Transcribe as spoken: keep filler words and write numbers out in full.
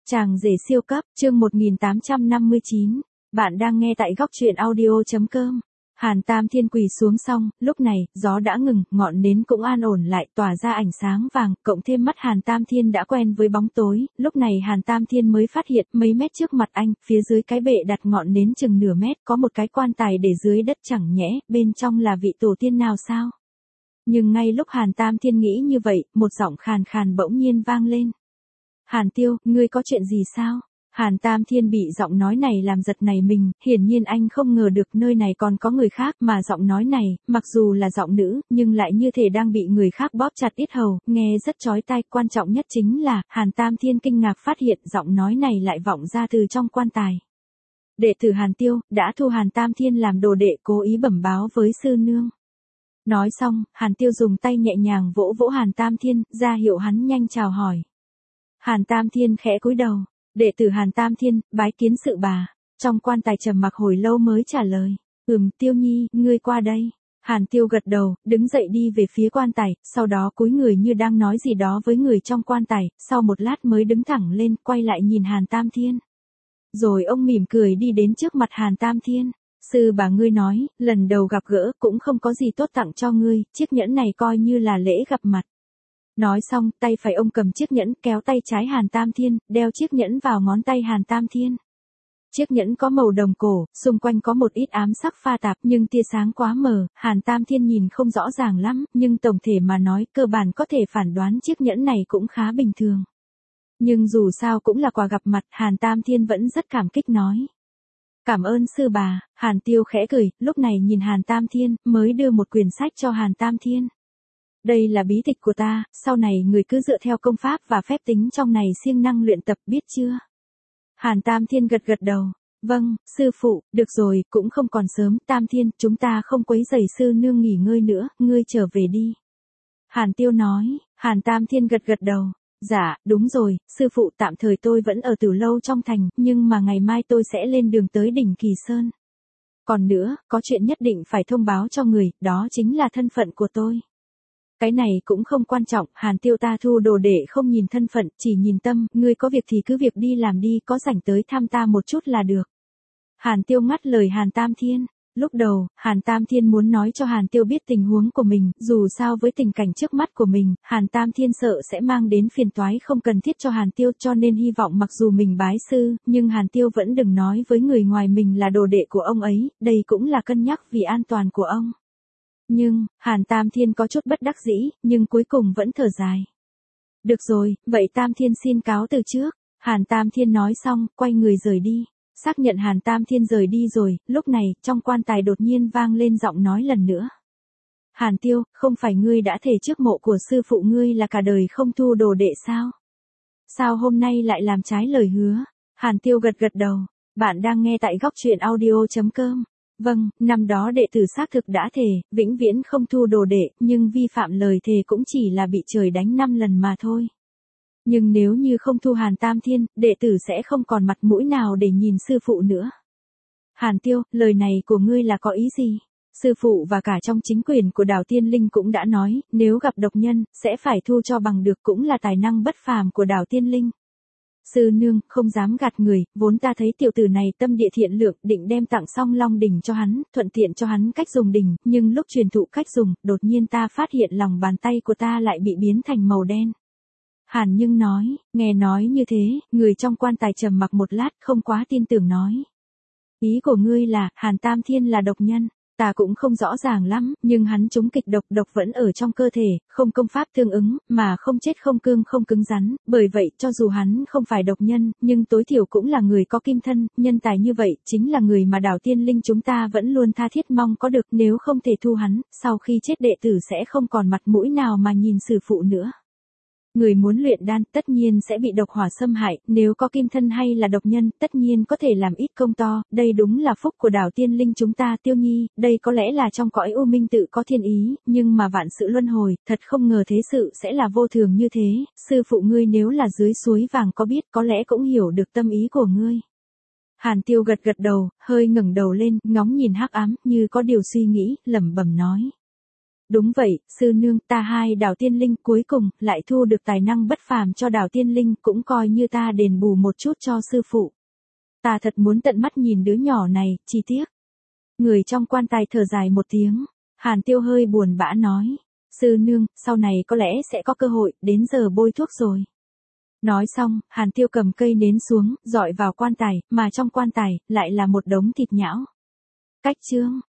Chàng rể siêu cấp, chương một nghìn tám trăm năm mươi chín. Bạn đang nghe tại góc truyện audio.com. Hàn Tam Thiên quỳ xuống xong, lúc này, gió đã ngừng, ngọn nến cũng an ổn lại, tỏa ra ánh sáng vàng, cộng thêm mắt Hàn Tam Thiên đã quen với bóng tối, lúc này Hàn Tam Thiên mới phát hiện, mấy mét trước mặt anh, phía dưới cái bệ đặt ngọn nến chừng nửa mét, có một cái quan tài để dưới đất chẳng nhẽ, bên trong là vị tổ tiên nào sao? Nhưng ngay lúc Hàn Tam Thiên nghĩ như vậy, một giọng khàn khàn bỗng nhiên vang lên. Hàn Tiêu, ngươi có chuyện gì sao? Hàn Tam Thiên bị giọng nói này làm giật nảy mình, hiển nhiên anh không ngờ được nơi này còn có người khác, mà giọng nói này, mặc dù là giọng nữ, nhưng lại như thể đang bị người khác bóp chặt yết hầu, nghe rất chói tai, quan trọng nhất chính là, Hàn Tam Thiên kinh ngạc phát hiện giọng nói này lại vọng ra từ trong quan tài. Đệ tử Hàn Tiêu, đã thu Hàn Tam Thiên làm đồ đệ, cố ý bẩm báo với sư nương. Nói xong, Hàn Tiêu dùng tay nhẹ nhàng vỗ vỗ Hàn Tam Thiên, ra hiệu hắn nhanh chào hỏi. Hàn Tam Thiên khẽ cúi đầu, đệ tử Hàn Tam Thiên, bái kiến sự bà. Trong quan tài trầm mặc hồi lâu mới trả lời, ừm, Tiêu Nhi, ngươi qua đây. Hàn Tiêu gật đầu, đứng dậy đi về phía quan tài, sau đó cúi người như đang nói gì đó với người trong quan tài, sau một lát mới đứng thẳng lên, quay lại nhìn Hàn Tam Thiên. Rồi ông mỉm cười đi đến trước mặt Hàn Tam Thiên. Sư bà ngươi nói, lần đầu gặp gỡ cũng không có gì tốt tặng cho ngươi, chiếc nhẫn này coi như là lễ gặp mặt. Nói xong, tay phải ông cầm chiếc nhẫn, kéo tay trái Hàn Tam Thiên, đeo chiếc nhẫn vào ngón tay Hàn Tam Thiên. Chiếc nhẫn có màu đồng cổ, xung quanh có một ít ám sắc pha tạp nhưng tia sáng quá mờ, Hàn Tam Thiên nhìn không rõ ràng lắm, nhưng tổng thể mà nói cơ bản có thể phản đoán chiếc nhẫn này cũng khá bình thường. Nhưng dù sao cũng là quà gặp mặt, Hàn Tam Thiên vẫn rất cảm kích nói. Cảm ơn sư bà. Hàn Tiêu khẽ cười, lúc này nhìn Hàn Tam Thiên, mới đưa một quyển sách cho Hàn Tam Thiên. Đây là bí tịch của ta, sau này người cứ dựa theo công pháp và phép tính trong này siêng năng luyện tập, biết chưa? Hàn Tam Thiên gật gật đầu. Vâng, sư phụ, được rồi, cũng không còn sớm, Tam Thiên, chúng ta không quấy rầy sư nương nghỉ ngơi nữa, ngươi trở về đi. Hàn Tiêu nói. Hàn Tam Thiên gật gật đầu. Dạ, đúng rồi, sư phụ, tạm thời tôi vẫn ở Tử Lâu trong thành, nhưng mà ngày mai tôi sẽ lên đường tới đỉnh Kỳ Sơn. Còn nữa, có chuyện nhất định phải thông báo cho người, đó chính là thân phận của tôi. Cái này cũng không quan trọng, Hàn Tiêu, ta thu đồ để không nhìn thân phận, chỉ nhìn tâm, ngươi có việc thì cứ việc đi làm đi, có rảnh tới thăm ta một chút là được. Hàn Tiêu ngắt lời Hàn Tam Thiên. Lúc đầu, Hàn Tam Thiên muốn nói cho Hàn Tiêu biết tình huống của mình, dù sao với tình cảnh trước mắt của mình, Hàn Tam Thiên sợ sẽ mang đến phiền toái không cần thiết cho Hàn Tiêu, cho nên hy vọng mặc dù mình bái sư, nhưng Hàn Tiêu vẫn đừng nói với người ngoài mình là đồ đệ của ông ấy, đây cũng là cân nhắc vì an toàn của ông. Nhưng, Hàn Tam Thiên có chút bất đắc dĩ, nhưng cuối cùng vẫn thở dài. Được rồi, vậy Tam Thiên xin cáo từ trước. Hàn Tam Thiên nói xong, quay người rời đi. Xác nhận Hàn Tam Thiên rời đi rồi, lúc này, trong quan tài đột nhiên vang lên giọng nói lần nữa. Hàn Tiêu, không phải ngươi đã thề trước mộ của sư phụ ngươi là cả đời không thu đồ đệ sao? Sao hôm nay lại làm trái lời hứa? Hàn Tiêu gật gật đầu. Bạn đang nghe tại góc truyện audio.com. Vâng, năm đó đệ tử xác thực đã thề, vĩnh viễn không thu đồ đệ, nhưng vi phạm lời thề cũng chỉ là bị trời đánh năm lần mà thôi. Nhưng nếu như không thu Hàn Tam Thiên, đệ tử sẽ không còn mặt mũi nào để nhìn sư phụ nữa. Hàn Tiêu, lời này của ngươi là có ý gì? Sư phụ và cả trong chính quyền của Đảo Tiên Linh cũng đã nói, nếu gặp độc nhân, sẽ phải thu cho bằng được, cũng là tài năng bất phàm của Đảo Tiên Linh. Sư nương, không dám gạt người, vốn ta thấy tiểu tử này tâm địa thiện lượng, định đem tặng Song Long đỉnh cho hắn, thuận tiện cho hắn cách dùng đỉnh, nhưng lúc truyền thụ cách dùng, đột nhiên ta phát hiện lòng bàn tay của ta lại bị biến thành màu đen. Hàn Nhưng nói. Nghe nói như thế, người trong quan tài trầm mặc một lát, không quá tin tưởng nói. Ý của ngươi là, Hàn Tam Thiên là độc nhân. Ta cũng không rõ ràng lắm, nhưng hắn trúng kịch độc, độc vẫn ở trong cơ thể, không công pháp tương ứng, mà không chết không cương không cứng rắn, bởi vậy, cho dù hắn không phải độc nhân, nhưng tối thiểu cũng là người có kim thân, nhân tài như vậy, chính là người mà Đảo Tiên Linh chúng ta vẫn luôn tha thiết mong có được, nếu không thể thu hắn, sau khi chết đệ tử sẽ không còn mặt mũi nào mà nhìn sư phụ nữa. Người muốn luyện đan, tất nhiên sẽ bị độc hỏa xâm hại, nếu có kim thân hay là độc nhân, tất nhiên có thể làm ít công to, đây đúng là phúc của Đảo Tiên Linh chúng ta. Tiêu Nhi, đây có lẽ là trong cõi U Minh tự có thiên ý, nhưng mà vạn sự luân hồi, thật không ngờ thế sự sẽ là vô thường như thế, sư phụ ngươi nếu là dưới suối vàng có biết, có lẽ cũng hiểu được tâm ý của ngươi. Hàn Tiêu gật gật đầu, hơi ngẩng đầu lên, ngóng nhìn hắc ám, như có điều suy nghĩ, lẩm bẩm nói. Đúng vậy, sư nương, ta hai đào tiên linh cuối cùng lại thu được tài năng bất phàm cho đào tiên linh, cũng coi như ta đền bù một chút cho sư phụ. Ta thật muốn tận mắt nhìn đứa nhỏ này, chi tiếc. Người trong quan tài thở dài một tiếng, Hàn Tiêu hơi buồn bã nói, sư nương, sau này có lẽ sẽ có cơ hội, đến giờ bôi thuốc rồi. Nói xong, Hàn Tiêu cầm cây nến xuống, dọi vào quan tài, mà trong quan tài lại là một đống thịt nhão. Cách chương